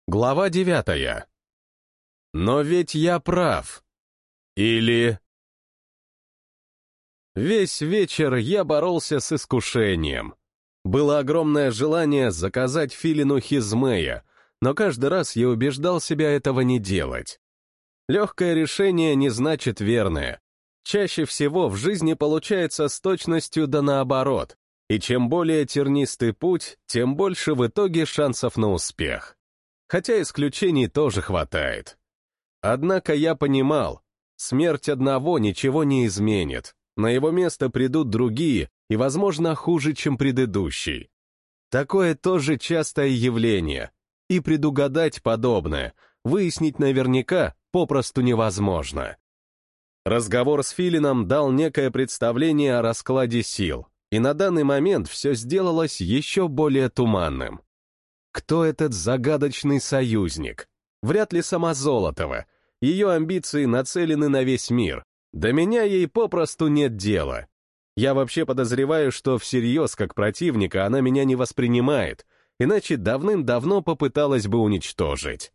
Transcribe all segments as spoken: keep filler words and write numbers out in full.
Глава девятая. Но ведь я прав. Или... Весь вечер я боролся с искушением. Было огромное желание заказать филину хизмея, но каждый раз я убеждал себя этого не делать. Легкое решение не значит верное. Чаще всего в жизни получается с точностью да наоборот, и чем более тернистый путь, тем больше в итоге шансов на успех. Хотя исключений тоже хватает. Однако я понимал, смерть одного ничего не изменит, на его место придут другие и, возможно, хуже, чем предыдущий. Такое тоже частое явление, и предугадать подобное, выяснить наверняка попросту невозможно. Разговор с Филином дал некое представление о раскладе сил, и на данный момент все сделалось еще более туманным. Кто этот загадочный союзник? Вряд ли сама Золотова. Ее амбиции нацелены на весь мир. До меня ей попросту нет дела. Я вообще подозреваю, что всерьез как противника она меня не воспринимает, иначе давным-давно попыталась бы уничтожить.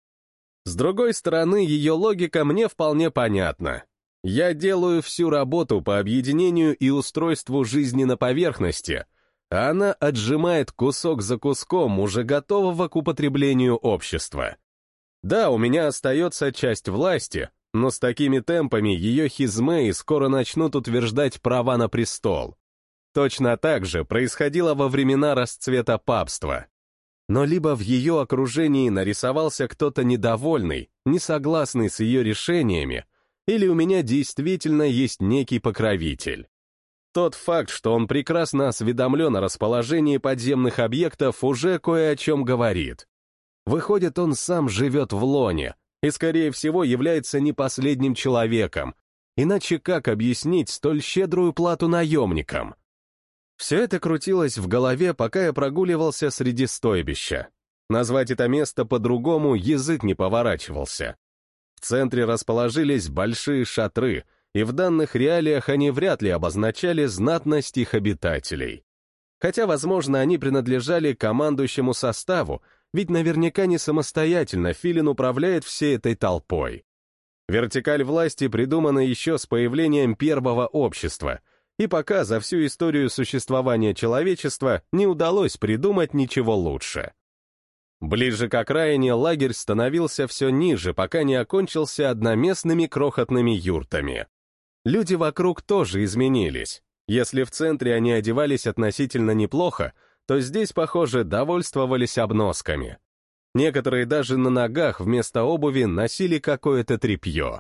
С другой стороны, ее логика мне вполне понятна. Я делаю всю работу по объединению и устройству жизни на поверхности, а она отжимает кусок за куском уже готового к употреблению общества. Да, у меня остается часть власти, но с такими темпами ее хизмеи скоро начнут утверждать права на престол. Точно так же происходило во времена расцвета папства. Но либо в ее окружении нарисовался кто-то недовольный, несогласный с ее решениями, или у меня действительно есть некий покровитель. Тот факт, что он прекрасно осведомлен о расположении подземных объектов, уже кое о чем говорит. Выходит, он сам живет в лоне и, скорее всего, является не последним человеком. Иначе как объяснить столь щедрую плату наемникам? Все это крутилось в голове, пока я прогуливался среди стойбища. Назвать это место по-другому язык не поворачивался. В центре расположились большие шатры, и в данных реалиях они вряд ли обозначали знатность их обитателей. Хотя, возможно, они принадлежали командующему составу, ведь наверняка не самостоятельно Филин управляет всей этой толпой. Вертикаль власти придумана еще с появлением первого общества, и пока за всю историю существования человечества не удалось придумать ничего лучше. Ближе к окраине лагерь становился все ниже, пока не окончился одноместными крохотными юртами. Люди вокруг тоже изменились. Если в центре они одевались относительно неплохо, то здесь, похоже, довольствовались обносками. Некоторые даже на ногах вместо обуви носили какое-то тряпье.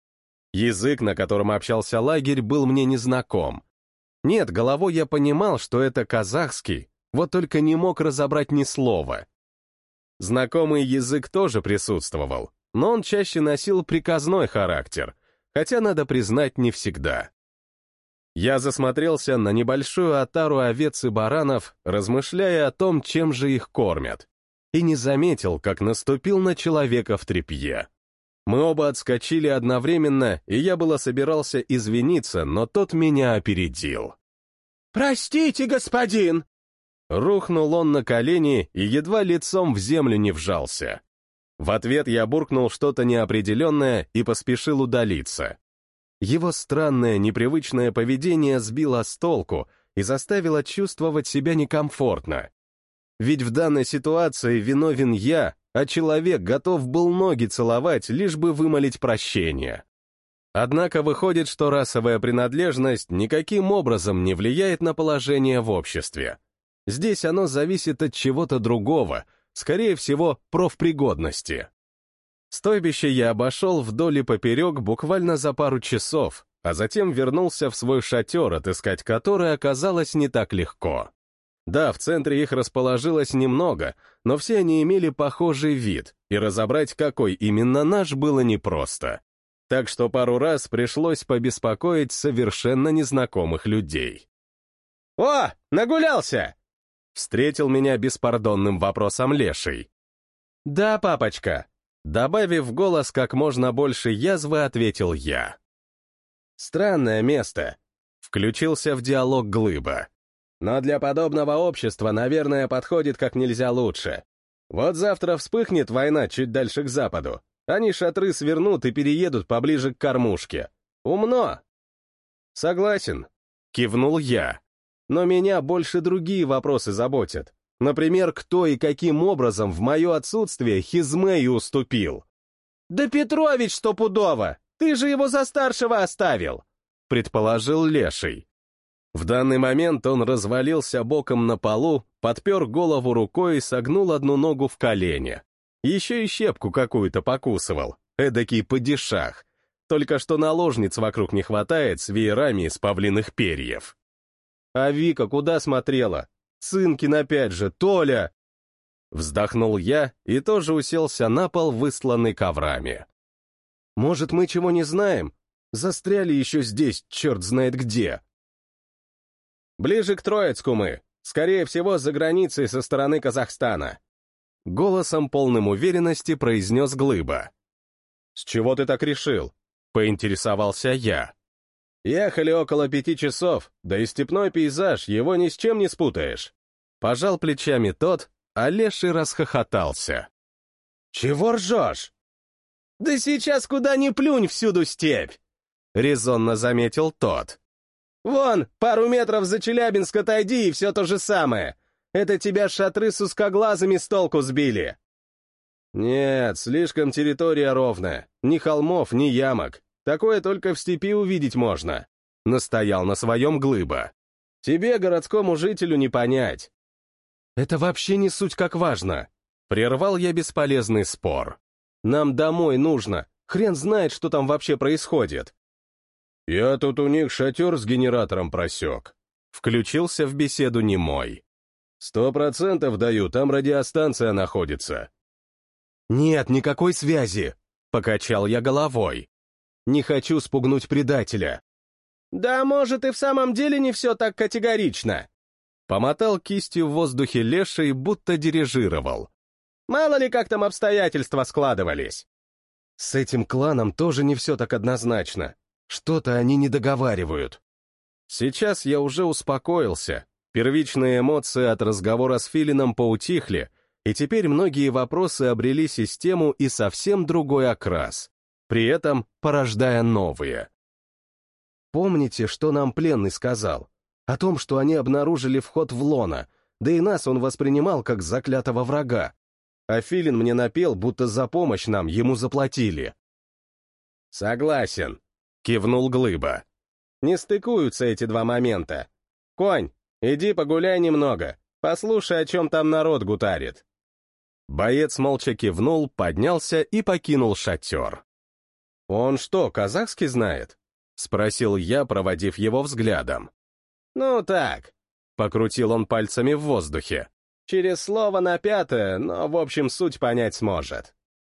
Язык, на котором общался лагерь, был мне незнаком. Нет, головой я понимал, что это казахский, вот только не мог разобрать ни слова. Знакомый язык тоже присутствовал, но он чаще носил приказной характер, хотя, надо признать, не всегда. Я засмотрелся на небольшую отару овец и баранов, размышляя о том, чем же их кормят, и не заметил, как наступил на человека в тряпье. Мы оба отскочили одновременно, и я было собирался извиниться, но тот меня опередил. «Простите, господин!» Рухнул он на колени и едва лицом в землю не вжался. В ответ я буркнул что-то неопределенное и поспешил удалиться. Его странное, непривычное поведение сбило с толку и заставило чувствовать себя некомфортно. Ведь в данной ситуации виновен я, а человек готов был ноги целовать, лишь бы вымолить прощение. Однако выходит, что расовая принадлежность никаким образом не влияет на положение в обществе. Здесь оно зависит от чего-то другого, скорее всего, профпригодности. Стойбище я обошел вдоль и поперек буквально за пару часов, а затем вернулся в свой шатер, отыскать который оказалось не так легко. Да, в центре их расположилось немного, но все они имели похожий вид, и разобрать, какой именно наш, было непросто. Так что пару раз пришлось побеспокоить совершенно незнакомых людей. «О, нагулялся!» Встретил меня беспардонным вопросом Леший. «Да, папочка», добавив голос как можно больше язвы, ответил я. «Странное место», — включился в диалог Глыба. «Но для подобного общества, наверное, подходит как нельзя лучше. Вот завтра вспыхнет война чуть дальше к западу. Они шатры свернут и переедут поближе к кормушке. Умно. Согласен, кивнул я. Но меня больше другие вопросы заботят. Например, кто и каким образом в мое отсутствие Хизмею уступил? Да Петрович стопудово! Ты же его за старшего оставил! Предположил Леший. В данный момент он развалился боком на полу, подпер голову рукой и согнул одну ногу в колене. Еще и щепку какую-то покусывал, эдакий падишах. Только что наложниц вокруг не хватает с веерами из павлиных перьев. А Вика куда смотрела? Цинкин опять же, Толя! Вздохнул я и тоже уселся на пол, высланный коврами. Может, мы чего не знаем? Застряли еще здесь, черт знает где. Ближе к Троицку мы, скорее всего, за границей со стороны Казахстана. Голосом полным уверенности произнес Глыба. С чего ты так решил? Поинтересовался я. Ехали около пяти часов, да и степной пейзаж, его ни с чем не спутаешь. Пожал плечами тот, а Леший расхохотался. Чего ржешь? Да сейчас куда ни плюнь, всюду степь, резонно заметил тот. Вон, пару метров за Челябинск отойди, и все то же самое. Это тебя шатры с узкоглазыми с толку сбили. Нет, слишком территория ровная. Ни холмов, ни ямок. Такое только в степи увидеть можно. Настоял на своем Глыба. Тебе, городскому жителю, не понять. Это вообще не суть как важно. Прервал я бесполезный спор. Нам домой нужно. Хрен знает, что там вообще происходит. Я тут у них шатер с генератором просек. Включился в беседу немой. Сто процентов даю, там радиостанция находится. Нет, никакой связи, покачал я головой. Не хочу спугнуть предателя. Да, может, и в самом деле не все так категорично. Помотал кистью в воздухе Леший, будто дирижировал. Мало ли, как там обстоятельства складывались. С этим кланом тоже не все так однозначно. Что-то они не договаривают. Сейчас я уже успокоился. Первичные эмоции от разговора с Филином поутихли, и теперь многие вопросы обрели систему и совсем другой окрас, при этом порождая новые. Помните, что нам пленный сказал? О том, что они обнаружили вход в лоно, да и нас он воспринимал как заклятого врага. А Филин мне напел, будто за помощь нам ему заплатили. Согласен, кивнул Глыба. Не стыкуются эти два момента. Конь, иди погуляй немного, послушай, о чем там народ гутарит. Боец молча кивнул, поднялся и покинул шатер. Он что, казахский знает? Спросил я, проводив его взглядом. Ну так, покрутил он пальцами в воздухе. Через слово на пятое, но в общем суть понять сможет.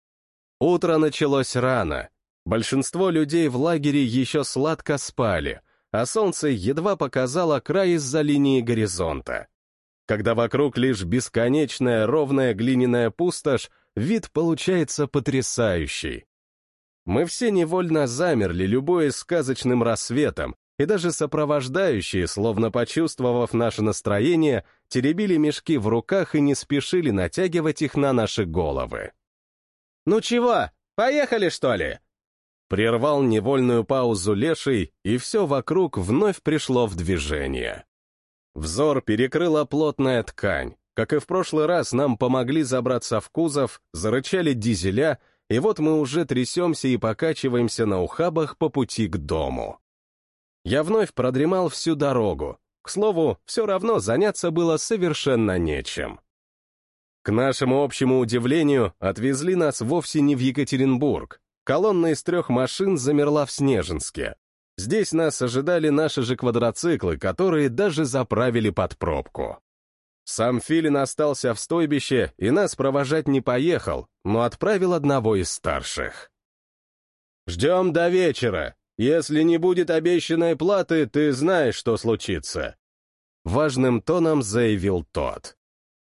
Утро началось рано. Большинство людей в лагере еще сладко спали, а солнце едва показало край из-за линии горизонта. Когда вокруг лишь бесконечная ровная глиняная пустошь, вид получается потрясающий. Мы все невольно замерли, любуясь сказочным рассветом, и даже сопровождающие, словно почувствовав наше настроение, теребили мешки в руках и не спешили натягивать их на наши головы. «Ну чего, поехали, что ли?» Прервал невольную паузу Леший, и все вокруг вновь пришло в движение. Взор перекрыла плотная ткань. Как и в прошлый раз, нам помогли забраться в кузов, зарычали дизеля, и вот мы уже трясемся и покачиваемся на ухабах по пути к дому. Я вновь продремал всю дорогу. К слову, все равно заняться было совершенно нечем. К нашему общему удивлению, отвезли нас вовсе не в Екатеринбург. Колонна из трех машин замерла в Снежинске. Здесь нас ожидали наши же квадроциклы, которые даже заправили под пробку. Сам Филин остался в стойбище и нас провожать не поехал, но отправил одного из старших. «Ждем до вечера. Если не будет обещанной платы, ты знаешь, что случится», — важным тоном заявил тот.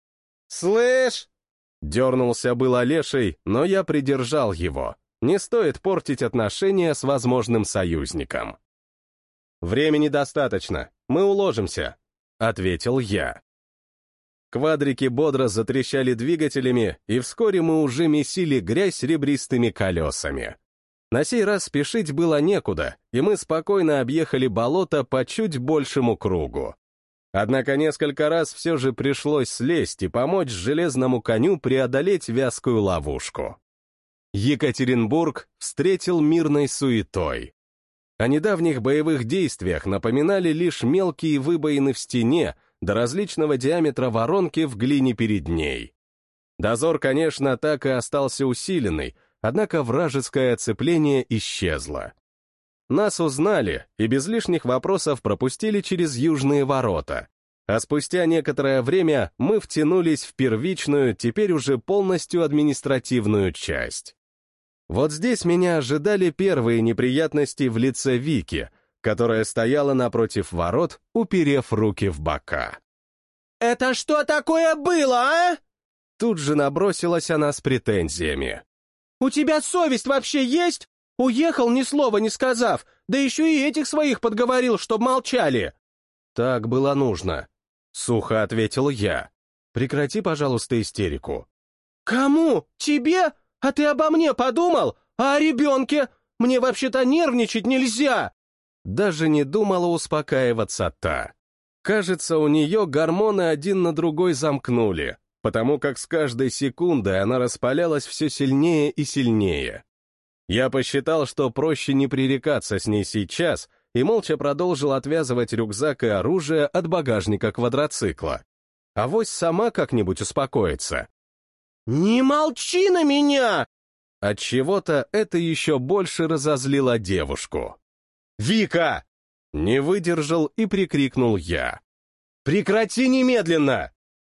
«Слышь!» — дернулся было Леший, но я придержал его. Не стоит портить отношения с возможным союзником. «Времени достаточно, мы уложимся», — ответил я. Квадрики бодро затрещали двигателями, и вскоре мы уже месили грязь ребристыми колесами. На сей раз спешить было некуда, и мы спокойно объехали болото по чуть большему кругу. Однако несколько раз все же пришлось слезть и помочь железному коню преодолеть вязкую ловушку. Екатеринбург встретил мирной суетой. О недавних боевых действиях напоминали лишь мелкие выбоины в стене до различного диаметра воронки в глине перед ней. Дозор, конечно, так и остался усиленный, однако вражеское оцепление исчезло. Нас узнали и без лишних вопросов пропустили через южные ворота, а спустя некоторое время мы втянулись в первичную, теперь уже полностью административную часть. Вот здесь меня ожидали первые неприятности в лице Вики, которая стояла напротив ворот, уперев руки в бока. «Это что такое было, а?» Тут же набросилась она с претензиями. «У тебя совесть вообще есть? Уехал, ни слова не сказав, да еще и этих своих подговорил, чтоб молчали». «Так было нужно», — сухо ответил я. «Прекрати, пожалуйста, истерику». «Кому? Тебе? А ты обо мне подумал? А о ребенке? Мне вообще-то нервничать нельзя!» Даже не думала успокаиваться та. Кажется, у нее гормоны один на другой замкнули, потому как с каждой секундой она распалялась все сильнее и сильнее. Я посчитал, что проще не пререкаться с ней сейчас, и молча продолжил отвязывать рюкзак и оружие от багажника квадроцикла. Авось сама как-нибудь успокоится. «Не молчи на меня!» Отчего-то это еще больше разозлило девушку. «Вика!» — не выдержал и прикрикнул я. «Прекрати немедленно!»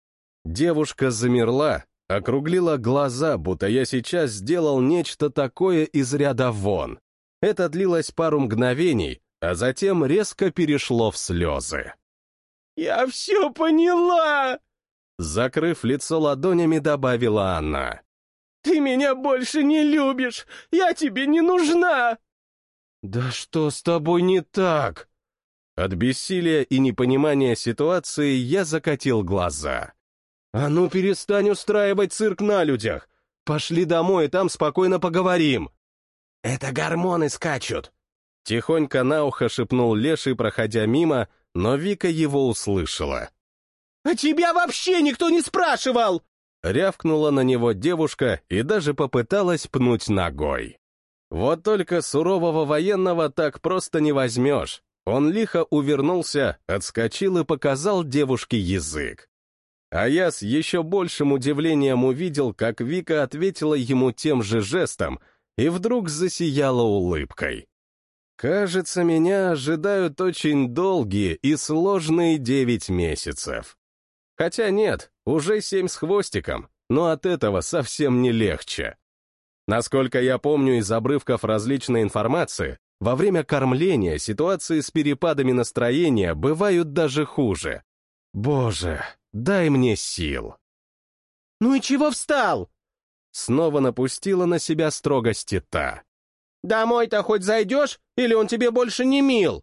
Девушка замерла, округлила глаза, будто я сейчас сделал нечто такое из ряда вон. Это длилось пару мгновений, а затем резко перешло в слезы. «Я все поняла!» Закрыв лицо ладонями, добавила она. «Ты меня больше не любишь! Я тебе не нужна!» «Да что с тобой не так?» От бессилия и непонимания ситуации я закатил глаза. «А ну перестань устраивать цирк на людях! Пошли домой, там спокойно поговорим!» «Это гормоны скачут!» Тихонько на ухо шепнул Леший, проходя мимо, но Вика его услышала. «А тебя вообще никто не спрашивал!» Рявкнула на него девушка и даже попыталась пнуть ногой. Вот только сурового военного так просто не возьмешь. Он лихо увернулся, отскочил и показал девушке язык. А я с еще большим удивлением увидел, как Вика ответила ему тем же жестом и вдруг засияла улыбкой. Кажется, меня ожидают очень долгие и сложные девять месяцев. Хотя нет, уже семь с хвостиком, но от этого совсем не легче. Насколько я помню из обрывков различной информации, во время кормления ситуации с перепадами настроения бывают даже хуже. Боже, дай мне сил. «Ну и чего встал?» Снова напустила на себя строгости та. «Домой-то хоть зайдешь, или он тебе больше не мил?»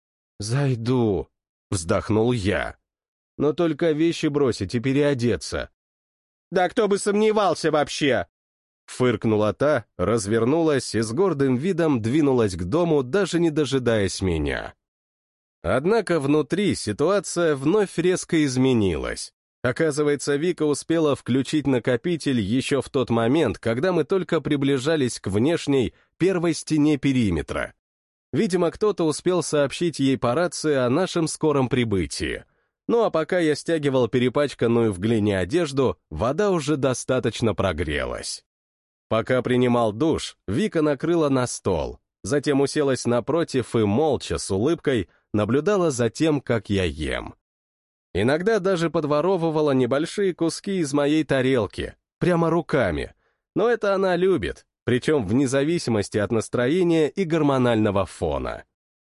«Зайду», — вздохнул я. «Но только вещи бросить и переодеться». «Да кто бы сомневался вообще!» Фыркнула та, развернулась и с гордым видом двинулась к дому, даже не дожидаясь меня. Однако внутри ситуация вновь резко изменилась. Оказывается, Вика успела включить накопитель еще в тот момент, когда мы только приближались к внешней, первой стене периметра. Видимо, кто-то успел сообщить ей по рации о нашем скором прибытии. Ну а пока я стягивал перепачканную в глине одежду, вода уже достаточно прогрелась. Пока принимал душ, Вика накрыла на стол, затем уселась напротив и молча, с улыбкой, наблюдала за тем, как я ем. Иногда даже подворовывала небольшие куски из моей тарелки, прямо руками, но это она любит, причем вне зависимости от настроения и гормонального фона.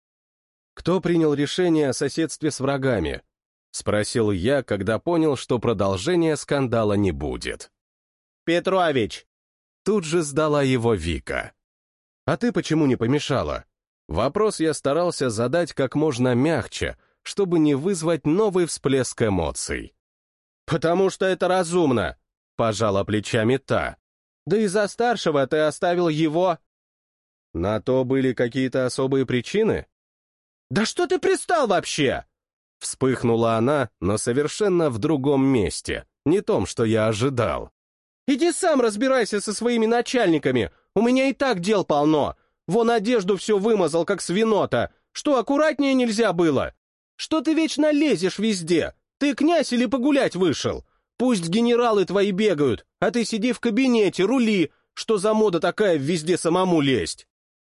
«Кто принял решение о соседстве с врагами?» — спросил я, когда понял, что продолжения скандала не будет. «Петрович!» Тут же сдала его Вика. «А ты почему не помешала?» Вопрос я старался задать как можно мягче, чтобы не вызвать новый всплеск эмоций. «Потому что это разумно», — пожала плечами та. «Да и за старшего ты оставил его». «На то были какие-то особые причины?» «Да что ты пристал вообще?» Вспыхнула она, но совершенно в другом месте, не том, что я ожидал. «Иди сам разбирайся со своими начальниками, у меня и так дел полно. Вон одежду все вымазал, как свинота. Что, аккуратнее нельзя было? Что ты вечно лезешь везде? Ты князь или погулять вышел? Пусть генералы твои бегают, а ты сиди в кабинете, рули. Что за мода такая везде самому лезть?»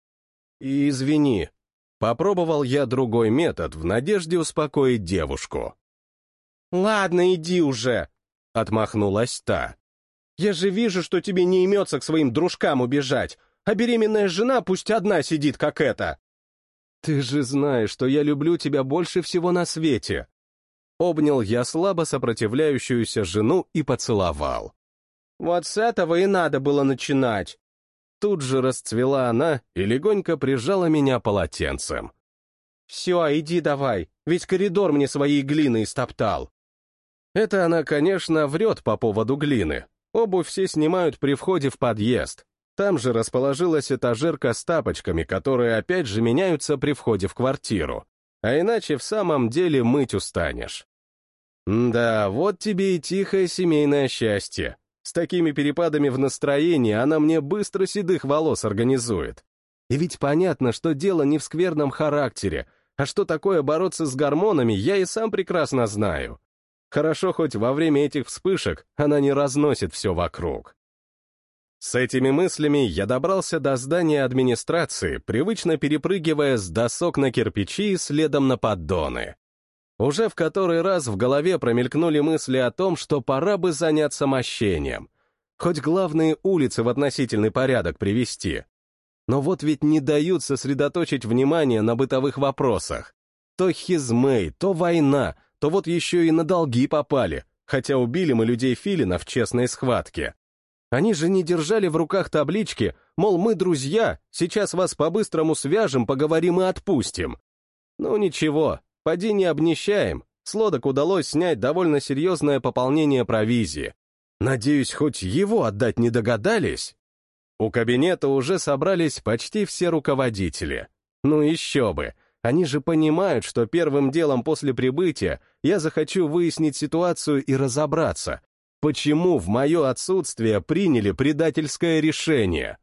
И извини, попробовал я другой метод в надежде успокоить девушку. «Ладно, иди уже», — отмахнулась та. «Я же вижу, что тебе не имется к своим дружкам убежать, а беременная жена пусть одна сидит, как эта». «Ты же знаешь, что я люблю тебя больше всего на свете». Обнял я слабо сопротивляющуюся жену и поцеловал. «Вот с этого и надо было начинать». Тут же расцвела она и легонько прижала меня полотенцем. «Все, иди давай, ведь коридор мне своей глиной истоптал». Это она, конечно, врет по поводу глины. Обувь все снимают при входе в подъезд. Там же расположилась этажерка с тапочками, которые опять же меняются при входе в квартиру. А иначе в самом деле мыть устанешь. Да, вот тебе и тихое семейное счастье. С такими перепадами в настроении она мне быстро седых волос организует. И ведь понятно, что дело не в скверном характере, а что такое бороться с гормонами, я и сам прекрасно знаю. Хорошо, хоть во время этих вспышек она не разносит все вокруг. С этими мыслями я добрался до здания администрации, привычно перепрыгивая с досок на кирпичи и следом на поддоны. Уже в который раз в голове промелькнули мысли о том, что пора бы заняться мощением. Хоть главные улицы в относительный порядок привести. Но вот ведь не дают сосредоточить внимание на бытовых вопросах. То Хизмей, то война, то вот еще и на долги попали, хотя убили мы людей Филина в честной схватке. Они же не держали в руках таблички, мол, мы друзья, сейчас вас по-быстрому свяжем, поговорим и отпустим. Ну ничего, поди не обнищаем, с лодок удалось снять довольно серьезное пополнение провизии. Надеюсь, хоть его отдать не догадались? У кабинета уже собрались почти все руководители. Ну еще бы, они же понимают, что первым делом после прибытия я захочу выяснить ситуацию и разобраться, почему в мое отсутствие приняли предательское решение.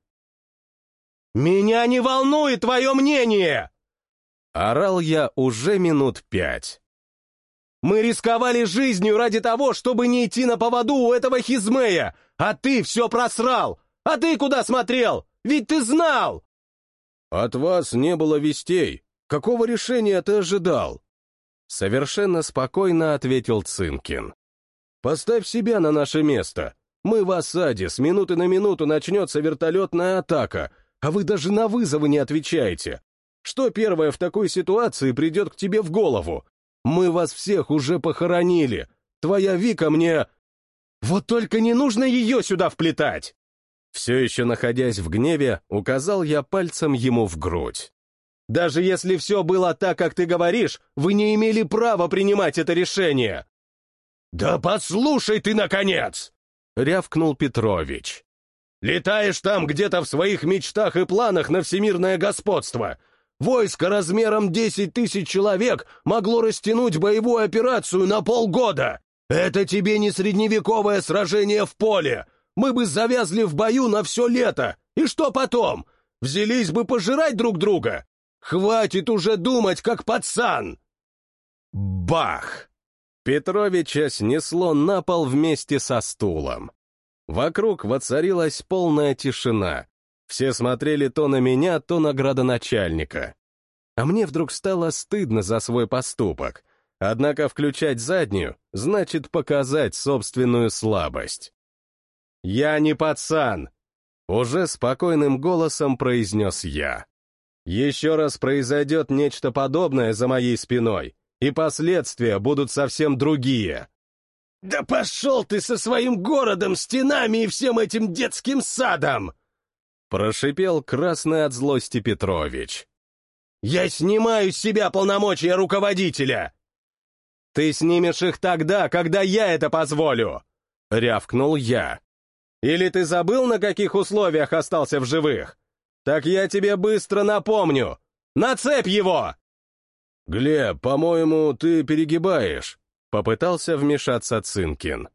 «Меня не волнует твое мнение!» Орал я уже минут пять. «Мы рисковали жизнью ради того, чтобы не идти на поводу у этого Хизмея, а ты все просрал! А ты куда смотрел? Ведь ты знал!» «От вас не было вестей. Какого решения ты ожидал?» Совершенно спокойно ответил Цинкин. «Поставь себя на наше место. Мы в осаде, с минуты на минуту начнется вертолетная атака, а вы даже на вызовы не отвечаете. Что первое в такой ситуации придет к тебе в голову? Мы вас всех уже похоронили. Твоя Вика мне... Вот только не нужно ее сюда вплетать!» Все еще находясь в гневе, указал я пальцем ему в грудь. «Даже если все было так, как ты говоришь, вы не имели права принимать это решение!» «Да послушай ты, наконец!» — рявкнул Петрович. «Летаешь там где-то в своих мечтах и планах на всемирное господство. Войско размером десять тысяч человек могло растянуть боевую операцию на полгода. Это тебе не средневековое сражение в поле. Мы бы завязли в бою на все лето. И что потом? Взялись бы пожирать друг друга? Хватит уже думать, как пацан!» Бах! Петровича снесло на пол вместе со стулом. Вокруг воцарилась полная тишина. Все смотрели то на меня, то на градоначальника. А мне вдруг стало стыдно за свой поступок. Однако включать заднюю значит показать собственную слабость. «Я не пацан!» — уже спокойным голосом произнес я. «Еще раз произойдет нечто подобное за моей спиной, и последствия будут совсем другие». «Да пошел ты со своим городом, стенами и всем этим детским садом!» — прошипел красный от злости Петрович. «Я снимаю с себя полномочия руководителя!» «Ты снимешь их тогда, когда я это позволю!» — рявкнул я. «Или ты забыл, на каких условиях остался в живых? Так я тебе быстро напомню! Нацепь его!» «Глеб, по-моему, ты перегибаешь», — попытался вмешаться Цинкин.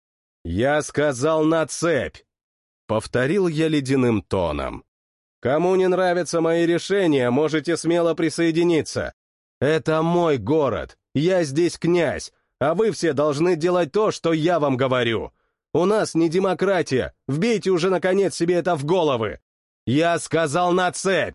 «Я сказал нацепь!» — повторил я ледяным тоном. «Кому не нравятся мои решения, можете смело присоединиться. Это мой город, я здесь князь, а вы все должны делать то, что я вам говорю. У нас не демократия, вбейте уже наконец себе это в головы. Я сказал на цепь!»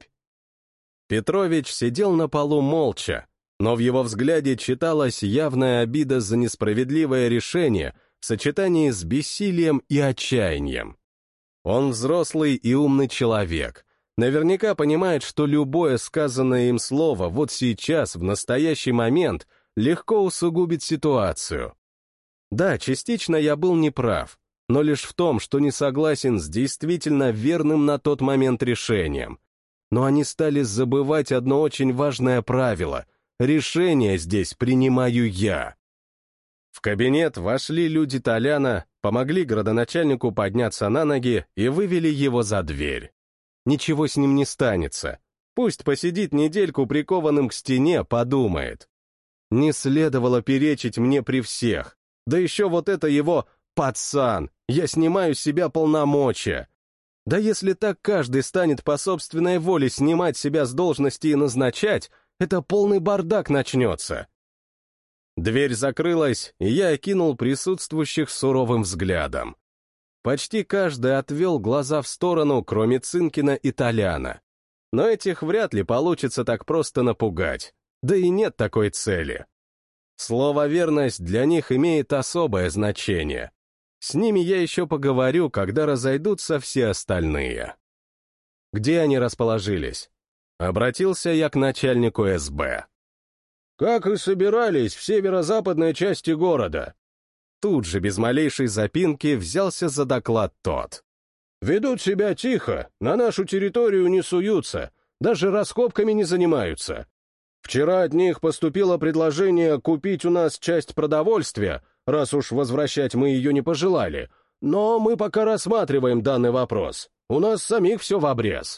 Петрович сидел на полу молча, но в его взгляде читалась явная обида за несправедливое решение в сочетании с бессилием и отчаянием. Он взрослый и умный человек, наверняка понимает, что любое сказанное им слово вот сейчас, в настоящий момент, легко усугубит ситуацию. Да, частично я был неправ, но лишь в том, что не согласен с действительно верным на тот момент решением. Но они стали забывать одно очень важное правило — решение здесь принимаю я. В кабинет вошли люди Толяна, помогли градоначальнику подняться на ноги и вывели его за дверь. Ничего с ним не станется. Пусть посидит недельку прикованным к стене, подумает. Не следовало перечить мне при всех. Да еще вот это его «пацан», я снимаю с себя полномочия. Да если так каждый станет по собственной воле снимать себя с должности и назначать, это полный бардак начнется. Дверь закрылась, и я окинул присутствующих суровым взглядом. Почти каждый отвел глаза в сторону, кроме Цинкина и Толяна. Но этих вряд ли получится так просто напугать, да и нет такой цели. Слово «верность» для них имеет особое значение. С ними я еще поговорю, когда разойдутся все остальные. Где они расположились? Обратился я к начальнику эс бэ. «Как и собирались, в северо-западной части города». Тут же, без малейшей запинки, взялся за доклад тот. «Ведут себя тихо, на нашу территорию не суются, даже раскопками не занимаются. Вчера от них поступило предложение купить у нас часть продовольствия, раз уж возвращать мы ее не пожелали, но мы пока рассматриваем данный вопрос, у нас самих все в обрез».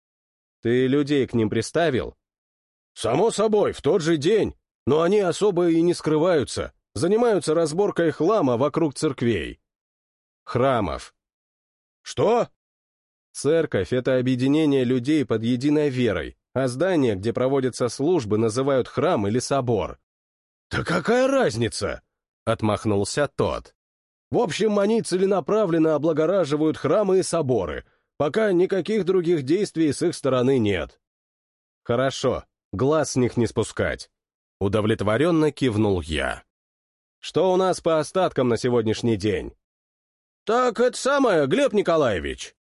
«Ты людей к ним приставил?» «Само собой, в тот же день, но они особо и не скрываются, занимаются разборкой хлама вокруг церквей». «Храмов». «Что?» «Церковь — это объединение людей под единой верой, а здание, где проводятся службы, называют храм или собор». «Да какая разница?» — отмахнулся тот. «В общем, они целенаправленно облагораживают храмы и соборы, пока никаких других действий с их стороны нет». «Хорошо, глаз с них не спускать», — удовлетворенно кивнул я. «Что у нас по остаткам на сегодняшний день?» «Так это самое, Глеб Николаевич»,